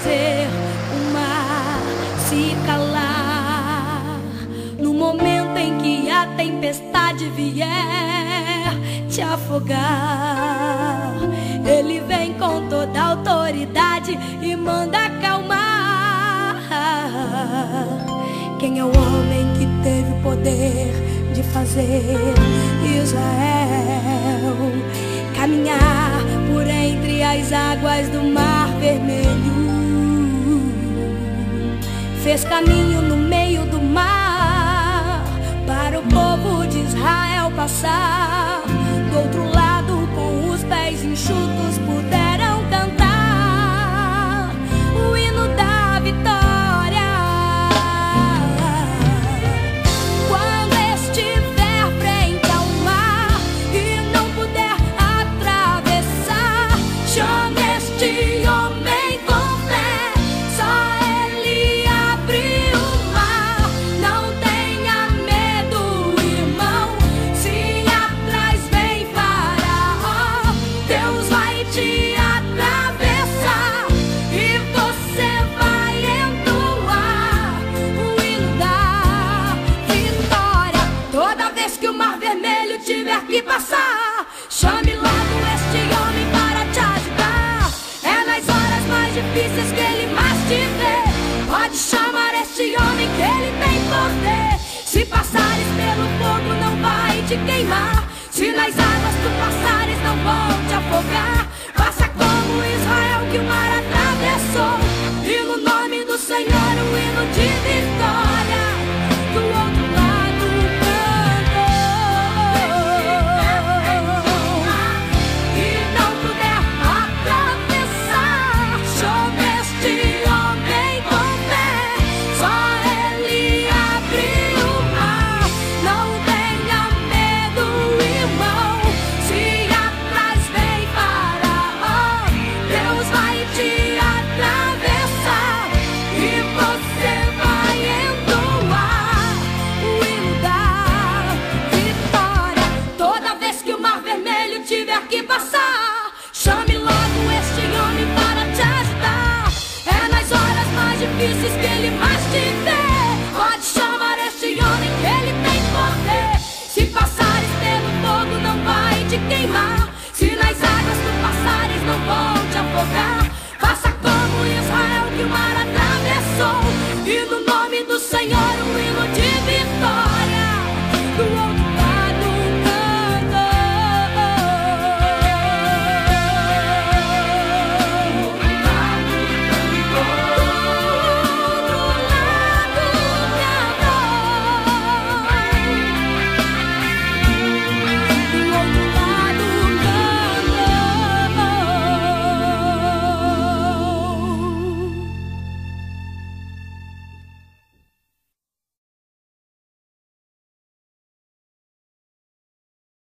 fazer o mar se calar. No momento em que a tempestade vier te afogar, Ele vem com toda a autoridade e manda acalmar. Quem é o homem que teve o poder de fazer Israel caminhar por entre as águas do Mar Vermelho? Fez caminho no meio do mar para o povo de Israel passar. Do outro lado, com os pés enxutos, puderam cantar o hino da vitória. Quando estiver frente ao mar e não puder atravessar, chame este homem com fé, só ele abre o mar. Não tenha medo, irmão, se atrás vem Faraó, Deus vai te atravessar e você vai entoar o hino da vitória. Toda vez que o Mar Vermelho tiver que passar, chame logo este homem para te ajudar. É nas horas mais difíceis que ele mais te vê. Pode chamar este homem que ele tem poder. Se passares pelo fogo não vai te queimar, se nas águas tu passares não vão te afogar. Faça como Israel que o mar atravessou, e no nome do Senhor o hino de vitória do outro lado cantou. E não puder atravessar, chame este homem com fé, só ele abre o mar. Não tenha medo, irmão, se atrás vem Faraó, Deus vai te atravessar e você vai entoar o hino da vitória. Toda vez que o Mar Vermelho tiver que passar, chame logo este homem para te ajudar. É nas horas mais difíceis que ele mais te vê. Pode chamar este homem que ele tem poder. Se passares pelo fogo não vai te queimar, se nas águas tu passares não vão te afogar.